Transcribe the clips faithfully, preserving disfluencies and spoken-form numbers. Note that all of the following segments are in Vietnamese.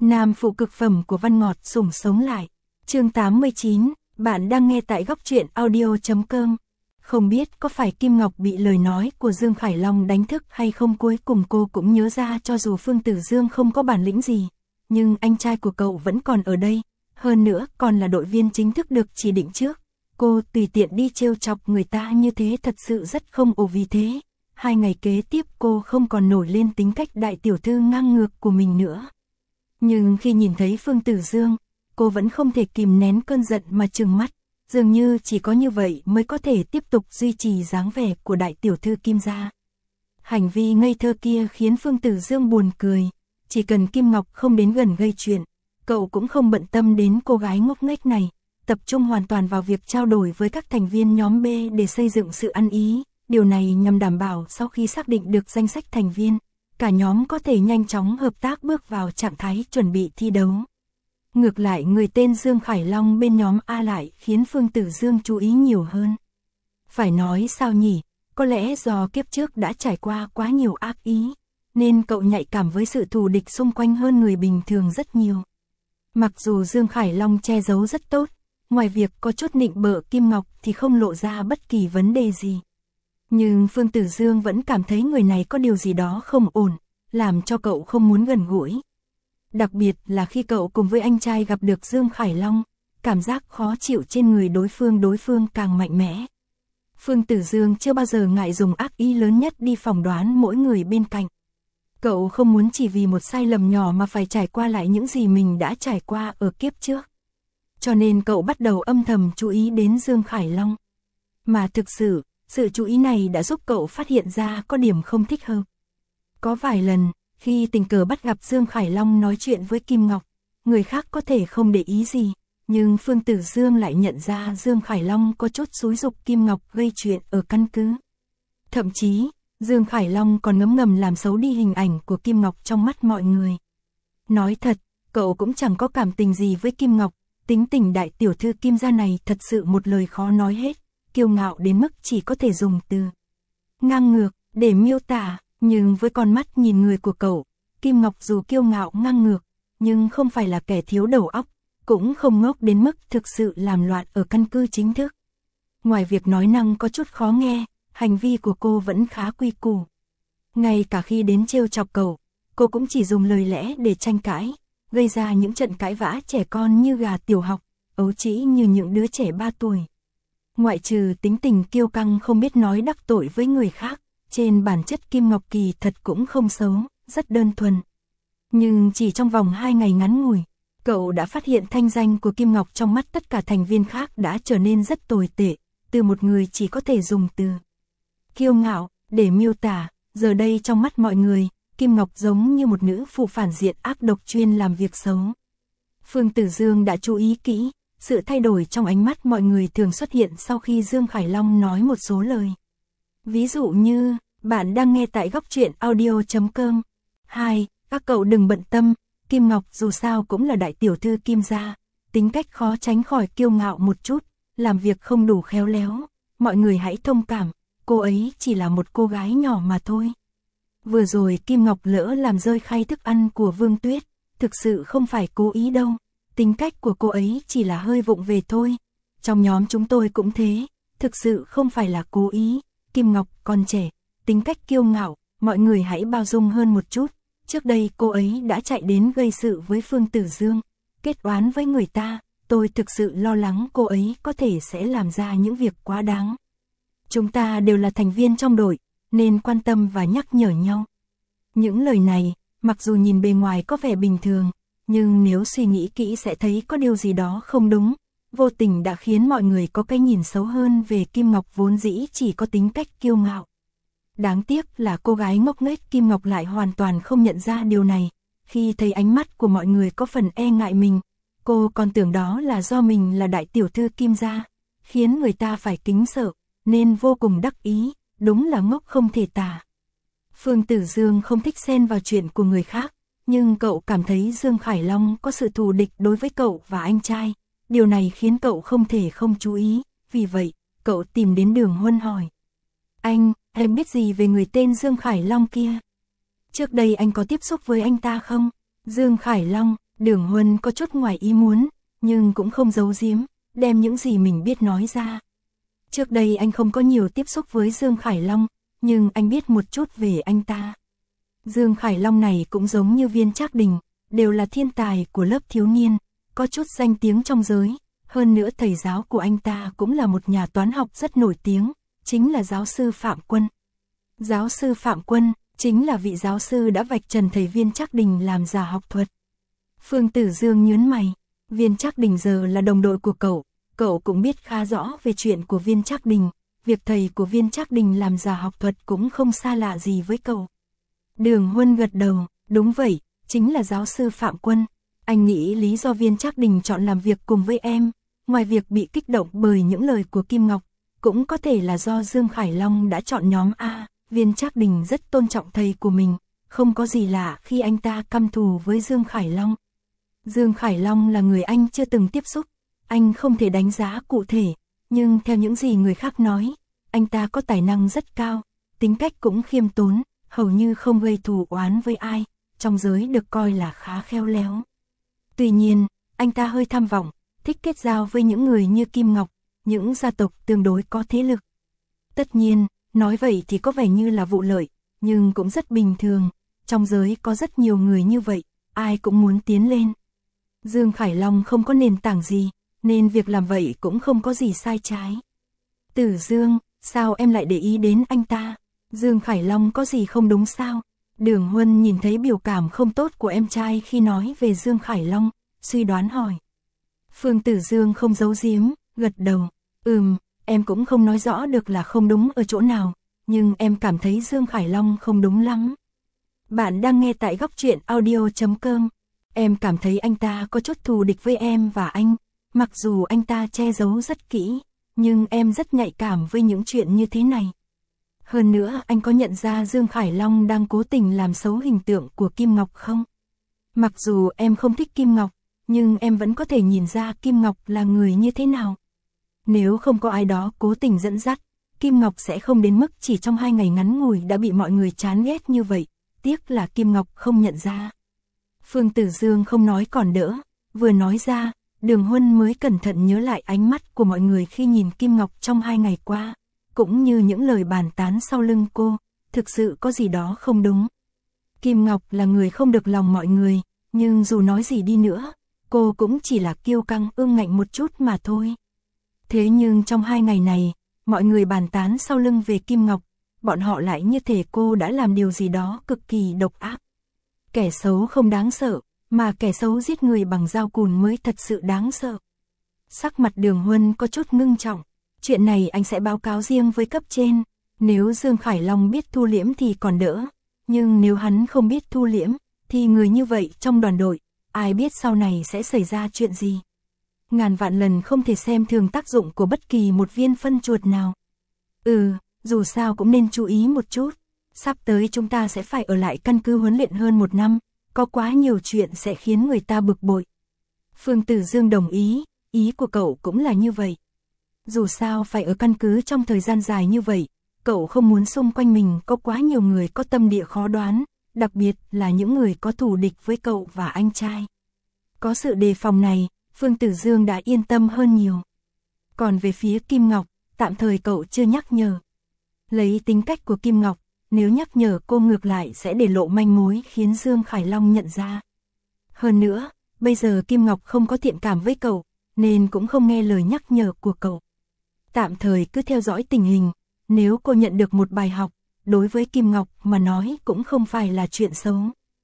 Nam phụ cực phẩm của Văn Ngọt sủng sống lại. Chương tám mươi chín, bạn đang nghe tại góc truyện audio chấm com. Không biết có phải Kim Ngọc bị lời nói của Dương Khải Long đánh thức hay không, cuối cùng cô cũng nhớ ra cho dù Phương Tử Dương không có bản lĩnh gì, nhưng anh trai của cậu vẫn còn ở đây, hơn nữa còn là đội viên chính thức được chỉ định trước. Cô tùy tiện đi trêu chọc người ta như thế thật sự rất không ổn, vì thế hai ngày kế tiếp cô không còn nổi lên tính cách đại tiểu thư ngang ngược của mình nữa. Nhưng khi nhìn thấy Phương Tử Dương, cô vẫn không thể kìm nén cơn giận mà trừng mắt, dường như chỉ có như vậy mới có thể tiếp tục duy trì dáng vẻ của đại tiểu thư Kim gia. Hành vi ngây thơ kia khiến Phương Tử Dương buồn cười, chỉ cần Kim Ngọc không đến gần gây chuyện, cậu cũng không bận tâm đến cô gái ngốc nghếch này, tập trung hoàn toàn vào việc trao đổi với các thành viên nhóm B để xây dựng sự ăn ý. Điều này nhằm đảm bảo sau khi xác định được danh sách thành viên, cả nhóm có thể nhanh chóng hợp tác bước vào trạng thái chuẩn bị thi đấu. Ngược lại, người tên Dương Khải Long bên nhóm A lại khiến Phương Tử Dương chú ý nhiều hơn. Phải nói sao nhỉ, có lẽ do kiếp trước đã trải qua quá nhiều ác ý, nên cậu nhạy cảm với sự thù địch xung quanh hơn người bình thường rất nhiều. Mặc dù Dương Khải Long che giấu rất tốt, ngoài việc có chút nịnh bợ Kim Ngọc thì không lộ ra bất kỳ vấn đề gì. Nhưng Phương Tử Dương vẫn cảm thấy người này có điều gì đó không ổn, làm cho cậu không muốn gần gũi. Đặc biệt là khi cậu cùng với anh trai gặp được Dương Khải Long, cảm giác khó chịu trên người đối phương đối phương càng mạnh mẽ. Phương Tử Dương chưa bao giờ ngại dùng ác ý lớn nhất đi phỏng đoán mỗi người bên cạnh. Cậu không muốn chỉ vì một sai lầm nhỏ mà phải trải qua lại những gì mình đã trải qua ở kiếp trước. Cho nên cậu bắt đầu âm thầm chú ý đến Dương Khải Long. Mà thực sự, sự chú ý này đã giúp cậu phát hiện ra có điểm không thích hợp. Có vài lần, khi tình cờ bắt gặp Dương Khải Long nói chuyện với Kim Ngọc, người khác có thể không để ý gì, nhưng Phương Tử Dương lại nhận ra Dương Khải Long có chút xúi giục Kim Ngọc gây chuyện ở căn cứ. Thậm chí, Dương Khải Long còn ngấm ngầm làm xấu đi hình ảnh của Kim Ngọc trong mắt mọi người. Nói thật, cậu cũng chẳng có cảm tình gì với Kim Ngọc, tính tình đại tiểu thư Kim gia này thật sự một lời khó nói hết, kiêu ngạo đến mức chỉ có thể dùng từ ngang ngược để miêu tả. Nhưng với con mắt nhìn người của cậu, Kim Ngọc dù kiêu ngạo ngang ngược, nhưng không phải là kẻ thiếu đầu óc, cũng không ngốc đến mức thực sự làm loạn ở căn cứ chính thức. Ngoài việc nói năng có chút khó nghe, hành vi của cô vẫn khá quy củ. Ngay cả khi đến trêu chọc cậu, cô cũng chỉ dùng lời lẽ để tranh cãi, gây ra những trận cãi vã trẻ con như gà tiểu học, ấu trĩ như những đứa trẻ ba tuổi. Ngoại trừ tính tình kiêu căng không biết nói đắc tội với người khác, trên bản chất Kim Ngọc kỳ thật cũng không xấu, rất đơn thuần. Nhưng chỉ trong vòng hai ngày ngắn ngủi, cậu đã phát hiện thanh danh của Kim Ngọc trong mắt tất cả thành viên khác đã trở nên rất tồi tệ, từ một người chỉ có thể dùng từ kiêu ngạo để miêu tả, giờ đây trong mắt mọi người, Kim Ngọc giống như một nữ phụ phản diện ác độc chuyên làm việc xấu. Phương Tử Dương đã chú ý kỹ, sự thay đổi trong ánh mắt mọi người thường xuất hiện sau khi Dương Khải Long nói một số lời. Ví dụ như, bạn đang nghe tại góc truyện audio chấm com. Hai, các cậu đừng bận tâm, Kim Ngọc dù sao cũng là đại tiểu thư Kim gia, tính cách khó tránh khỏi kiêu ngạo một chút, làm việc không đủ khéo léo, mọi người hãy thông cảm, cô ấy chỉ là một cô gái nhỏ mà thôi. Vừa rồi Kim Ngọc lỡ làm rơi khay thức ăn của Vương Tuyết, thực sự không phải cố ý đâu, tính cách của cô ấy chỉ là hơi vụng về thôi. Trong nhóm chúng tôi cũng thế, thực sự không phải là cố ý. Kim Ngọc còn trẻ, tính cách kiêu ngạo, mọi người hãy bao dung hơn một chút. Trước đây cô ấy đã chạy đến gây sự với Phương Tử Dương, kết oán với người ta, tôi thực sự lo lắng cô ấy có thể sẽ làm ra những việc quá đáng. Chúng ta đều là thành viên trong đội, nên quan tâm và nhắc nhở nhau. Những lời này, mặc dù nhìn bề ngoài có vẻ bình thường, nhưng nếu suy nghĩ kỹ sẽ thấy có điều gì đó không đúng. Vô tình đã khiến mọi người có cái nhìn xấu hơn về Kim Ngọc vốn dĩ chỉ có tính cách kiêu ngạo. Đáng tiếc là cô gái ngốc nghếch Kim Ngọc lại hoàn toàn không nhận ra điều này. Khi thấy ánh mắt của mọi người có phần e ngại mình, cô còn tưởng đó là do mình là đại tiểu thư Kim gia, khiến người ta phải kính sợ, nên vô cùng đắc ý, đúng là ngốc không thể tả. Phương Tử Dương không thích xen vào chuyện của người khác, nhưng cậu cảm thấy Dương Khải Long có sự thù địch đối với cậu và anh trai. Điều này khiến cậu không thể không chú ý, vì vậy, cậu tìm đến Đường Huân hỏi. Anh, em biết gì về người tên Dương Khải Long kia? Trước đây anh có tiếp xúc với anh ta không? Dương Khải Long, Đường Huân có chút ngoài ý muốn, nhưng cũng không giấu giếm, đem những gì mình biết nói ra. Trước đây anh không có nhiều tiếp xúc với Dương Khải Long, nhưng anh biết một chút về anh ta. Dương Khải Long này cũng giống như Viên Trác Đình, đều là thiên tài của lớp thiếu niên, có chút danh tiếng trong giới. Hơn nữa thầy giáo của anh ta cũng là một nhà toán học rất nổi tiếng, chính là giáo sư Phạm Quân. Giáo sư Phạm Quân chính là vị giáo sư đã vạch trần thầy Viên Trác Đình làm giả học thuật. Phương Tử Dương nhướng mày, Viên Trác Đình giờ là đồng đội của cậu, cậu cũng biết khá rõ về chuyện của Viên Trác Đình, việc thầy của Viên Trác Đình làm giả học thuật cũng không xa lạ gì với cậu. Đường Huân gật đầu, đúng vậy, chính là giáo sư Phạm Quân. Anh nghĩ lý do Viên Trác Đình chọn làm việc cùng với em, ngoài việc bị kích động bởi những lời của Kim Ngọc, cũng có thể là do Dương Khải Long đã chọn nhóm A. Viên Trác Đình rất tôn trọng thầy của mình, không có gì lạ khi anh ta căm thù với Dương Khải Long. Dương Khải Long là người anh chưa từng tiếp xúc, anh không thể đánh giá cụ thể, nhưng theo những gì người khác nói, anh ta có tài năng rất cao, tính cách cũng khiêm tốn, hầu như không gây thù oán với ai, trong giới được coi là khá khéo léo. Tuy nhiên, anh ta hơi tham vọng, thích kết giao với những người như Kim Ngọc, những gia tộc tương đối có thế lực. Tất nhiên, nói vậy thì có vẻ như là vụ lợi, nhưng cũng rất bình thường, trong giới có rất nhiều người như vậy, ai cũng muốn tiến lên. Dương Khải Long không có nền tảng gì, nên việc làm vậy cũng không có gì sai trái. Tử Dương, sao em lại để ý đến anh ta? Dương Khải Long có gì không đúng sao? Đường Huân nhìn thấy biểu cảm không tốt của em trai khi nói về Dương Khải Long, suy đoán hỏi. Phương Tử Dương không giấu giếm, gật đầu. Ừm, em cũng không nói rõ được là không đúng ở chỗ nào, nhưng em cảm thấy Dương Khải Long không đúng lắm. Bạn đang nghe tại góc truyện audio chấm com. Em cảm thấy anh ta có chút thù địch với em và anh, mặc dù anh ta che giấu rất kỹ, nhưng em rất nhạy cảm với những chuyện như thế này. Hơn nữa anh có nhận ra Dương Khải Long đang cố tình làm xấu hình tượng của Kim Ngọc không? Mặc dù em không thích Kim Ngọc, nhưng em vẫn có thể nhìn ra Kim Ngọc là người như thế nào. Nếu không có ai đó cố tình dẫn dắt, Kim Ngọc sẽ không đến mức chỉ trong hai ngày ngắn ngủi đã bị mọi người chán ghét như vậy, tiếc là Kim Ngọc không nhận ra. Phương Tử Dương không nói còn đỡ, vừa nói ra, Đường Huân mới cẩn thận nhớ lại ánh mắt của mọi người khi nhìn Kim Ngọc trong hai ngày qua, cũng như những lời bàn tán sau lưng cô, thực sự có gì đó không đúng. Kim Ngọc là người không được lòng mọi người, nhưng dù nói gì đi nữa, cô cũng chỉ là kiêu căng ương ngạnh một chút mà thôi. Thế nhưng trong hai ngày này, mọi người bàn tán sau lưng về Kim Ngọc, bọn họ lại như thể cô đã làm điều gì đó cực kỳ độc ác. Kẻ xấu không đáng sợ, mà kẻ xấu giết người bằng dao cùn mới thật sự đáng sợ. Sắc mặt Đường Huân có chút ngưng trọng, chuyện này anh sẽ báo cáo riêng với cấp trên, nếu Dương Khải Long biết thu liễm thì còn đỡ, nhưng nếu hắn không biết thu liễm, thì người như vậy trong đoàn đội, ai biết sau này sẽ xảy ra chuyện gì. Ngàn vạn lần không thể xem thường tác dụng của bất kỳ một viên phân chuột nào. Ừ, dù sao cũng nên chú ý một chút. Sắp tới chúng ta sẽ phải ở lại căn cứ huấn luyện hơn một năm, có quá nhiều chuyện sẽ khiến người ta bực bội. Phương Tử Dương đồng ý, ý của cậu cũng là như vậy. Dù sao phải ở căn cứ trong thời gian dài như vậy, cậu không muốn xung quanh mình có quá nhiều người có tâm địa khó đoán, đặc biệt là những người có thù địch với cậu và anh trai. Có sự đề phòng này, Phương Tử Dương đã yên tâm hơn nhiều. Còn về phía Kim Ngọc, tạm thời cậu chưa nhắc nhở. Lấy tính cách của Kim Ngọc, nếu nhắc nhở cô ngược lại sẽ để lộ manh mối khiến Dương Khải Long nhận ra. Hơn nữa, bây giờ Kim Ngọc không có thiện cảm với cậu, nên cũng không nghe lời nhắc nhở của cậu. Tạm thời cứ theo dõi tình hình, nếu cô nhận được một bài học, đối với Kim Ngọc mà nói cũng không phải là chuyện xấu.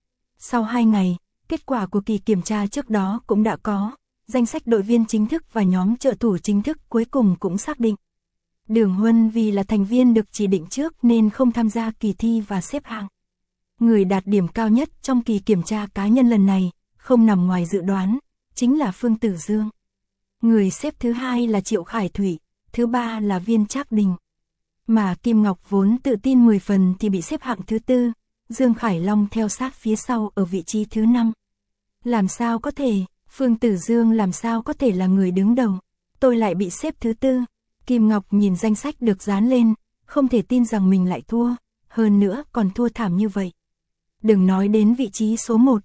Sau hai ngày, kết quả của kỳ kiểm tra trước đó cũng đã có, danh sách đội viên chính thức và nhóm trợ thủ chính thức cuối cùng cũng xác định. Đường Huân vì là thành viên được chỉ định trước nên không tham gia kỳ thi và xếp hạng. Người đạt điểm cao nhất trong kỳ kiểm tra cá nhân lần này, không nằm ngoài dự đoán, chính là Phương Tử Dương. Người xếp thứ hai là Triệu Khải Thủy, thứ ba là Viên Trác Đình. Mà Kim Ngọc vốn tự tin mười phần thì bị xếp hạng thứ tư, Dương Khải Long theo sát phía sau ở vị trí thứ năm. Làm sao có thể, Phương Tử Dương làm sao có thể là người đứng đầu, tôi lại bị xếp thứ tư. Kim Ngọc nhìn danh sách được dán lên, không thể tin rằng mình lại thua, hơn nữa còn thua thảm như vậy. Đừng nói đến vị trí số một,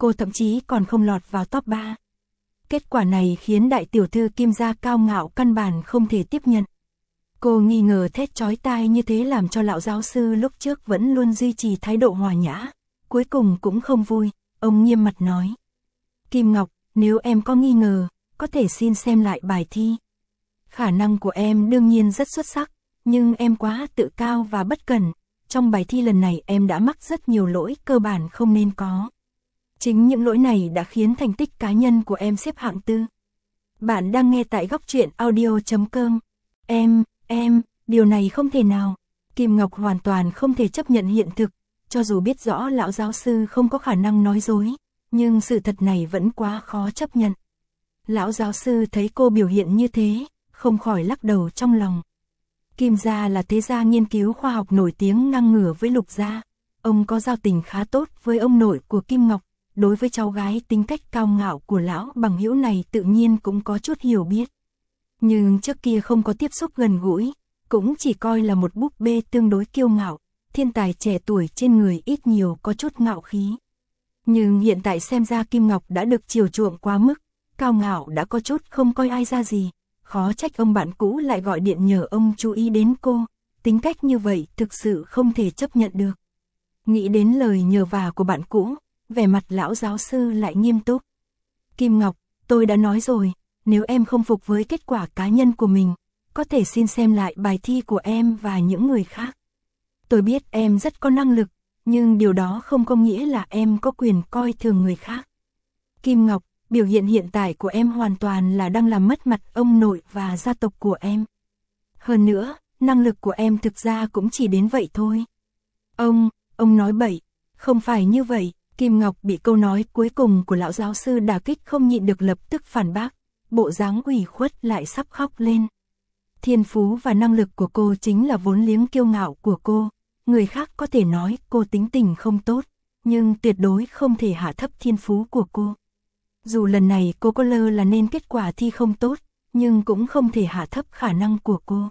cô thậm chí còn không lọt vào top ba. Kết quả này khiến đại tiểu thư Kim gia cao ngạo căn bản không thể tiếp nhận. Cô nghi ngờ thét chói tai như thế làm cho lão giáo sư lúc trước vẫn luôn duy trì thái độ hòa nhã, cuối cùng cũng không vui, ông nghiêm mặt nói. Kim Ngọc, nếu em có nghi ngờ, có thể xin xem lại bài thi. Khả năng của em đương nhiên rất xuất sắc, nhưng em quá tự cao và bất cẩn, trong bài thi lần này em đã mắc rất nhiều lỗi cơ bản không nên có. Chính những lỗi này đã khiến thành tích cá nhân của em xếp hạng tư. Bạn đang nghe tại góc truyện audio chấm com. Em, em, điều này không thể nào. Kim Ngọc hoàn toàn không thể chấp nhận hiện thực, cho dù biết rõ lão giáo sư không có khả năng nói dối, nhưng sự thật này vẫn quá khó chấp nhận. Lão giáo sư thấy cô biểu hiện như thế, không khỏi lắc đầu trong lòng. Kim gia là thế gia nghiên cứu khoa học nổi tiếng ngang ngửa với Lục gia. Ông có giao tình khá tốt với ông nội của Kim Ngọc, đối với cháu gái tính cách cao ngạo của lão bằng hữu này tự nhiên cũng có chút hiểu biết. Nhưng trước kia không có tiếp xúc gần gũi, cũng chỉ coi là một búp bê tương đối kiêu ngạo, thiên tài trẻ tuổi trên người ít nhiều có chút ngạo khí. Nhưng hiện tại xem ra Kim Ngọc đã được chiều chuộng quá mức, cao ngạo đã có chút không coi ai ra gì, khó trách ông bạn cũ lại gọi điện nhờ ông chú ý đến cô, tính cách như vậy thực sự không thể chấp nhận được. Nghĩ đến lời nhờ vả của bạn cũ, vẻ mặt lão giáo sư lại nghiêm túc. Kim Ngọc, tôi đã nói rồi, nếu em không phục với kết quả cá nhân của mình, có thể xin xem lại bài thi của em và những người khác. Tôi biết em rất có năng lực, nhưng điều đó không có nghĩa là em có quyền coi thường người khác. Kim Ngọc, biểu hiện hiện tại của em hoàn toàn là đang làm mất mặt ông nội và gia tộc của em. Hơn nữa, năng lực của em thực ra cũng chỉ đến vậy thôi. Ông, ông nói bậy, không phải như vậy. Kim Ngọc bị câu nói cuối cùng của lão giáo sư đả kích không nhịn được lập tức phản bác, bộ dáng ủy khuất lại sắp khóc lên. Thiên phú và năng lực của cô chính là vốn liếng kiêu ngạo của cô, người khác có thể nói cô tính tình không tốt, nhưng tuyệt đối không thể hạ thấp thiên phú của cô. Dù lần này cô có lơ là nên kết quả thi không tốt, nhưng cũng không thể hạ thấp khả năng của cô.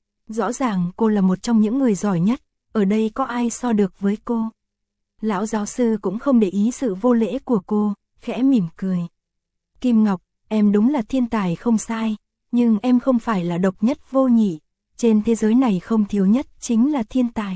Rõ ràng cô là một trong những người giỏi nhất, ở đây có ai so được với cô. Lão giáo sư cũng không để ý sự vô lễ của cô, khẽ mỉm cười. Kim Ngọc, em đúng là thiên tài không sai, nhưng em không phải là độc nhất vô nhị, trên thế giới này không thiếu nhất chính là thiên tài.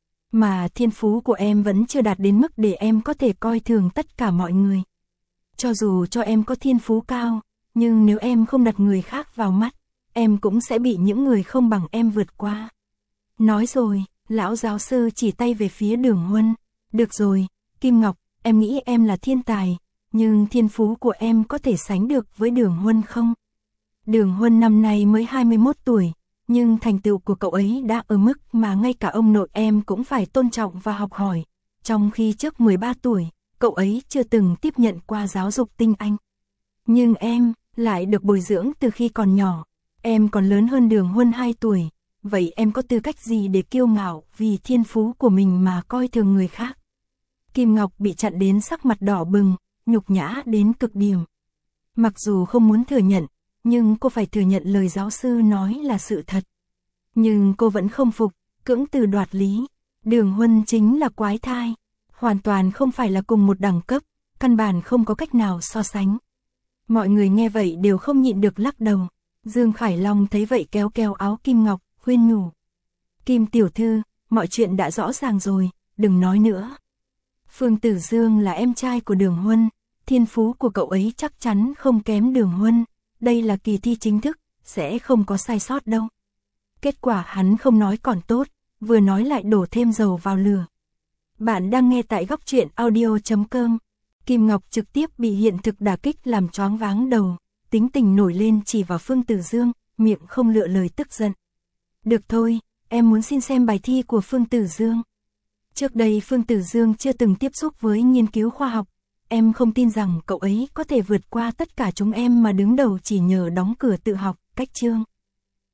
Mà thiên phú của em vẫn chưa đạt đến mức để em có thể coi thường tất cả mọi người. Cho dù cho em có thiên phú cao, nhưng nếu em không đặt người khác vào mắt, em cũng sẽ bị những người không bằng em vượt qua. Nói rồi, lão giáo sư chỉ tay về phía Đường Huân. Được rồi, Kim Ngọc, em nghĩ em là thiên tài, nhưng thiên phú của em có thể sánh được với Đường Huân không? Đường Huân năm nay mới hai mươi mốt tuổi, nhưng thành tựu của cậu ấy đã ở mức mà ngay cả ông nội em cũng phải tôn trọng và học hỏi, trong khi trước mười ba tuổi, cậu ấy chưa từng tiếp nhận qua giáo dục tinh anh. Nhưng em lại được bồi dưỡng từ khi còn nhỏ, em còn lớn hơn Đường Huân hai tuổi, vậy em có tư cách gì để kiêu ngạo vì thiên phú của mình mà coi thường người khác? Kim Ngọc bị chặn đến sắc mặt đỏ bừng, nhục nhã đến cực điểm. Mặc dù không muốn thừa nhận, nhưng cô phải thừa nhận lời giáo sư nói là sự thật. Nhưng cô vẫn không phục, cưỡng từ đoạt lý. Đường Huân chính là quái thai, hoàn toàn không phải là cùng một đẳng cấp, căn bản không có cách nào so sánh. Mọi người nghe vậy đều không nhịn được lắc đầu. Dương Khải Long thấy vậy kéo kéo áo Kim Ngọc, khuyên nhủ. Kim tiểu thư, mọi chuyện đã rõ ràng rồi, đừng nói nữa. Phương Tử Dương là em trai của Đường Huân, thiên phú của cậu ấy chắc chắn không kém Đường Huân, đây là kỳ thi chính thức, sẽ không có sai sót đâu. Kết quả hắn không nói còn tốt, vừa nói lại đổ thêm dầu vào lửa. Bạn đang nghe tại góc truyện audio chấm com. Kim Ngọc trực tiếp bị hiện thực đả kích làm choáng váng đầu, tính tình nổi lên chỉ vào Phương Tử Dương, miệng không lựa lời tức giận. Được thôi, em muốn xin xem bài thi của Phương Tử Dương. Trước đây Phương Tử Dương chưa từng tiếp xúc với nghiên cứu khoa học, em không tin rằng cậu ấy có thể vượt qua tất cả chúng em mà đứng đầu chỉ nhờ đóng cửa tự học, cách chương.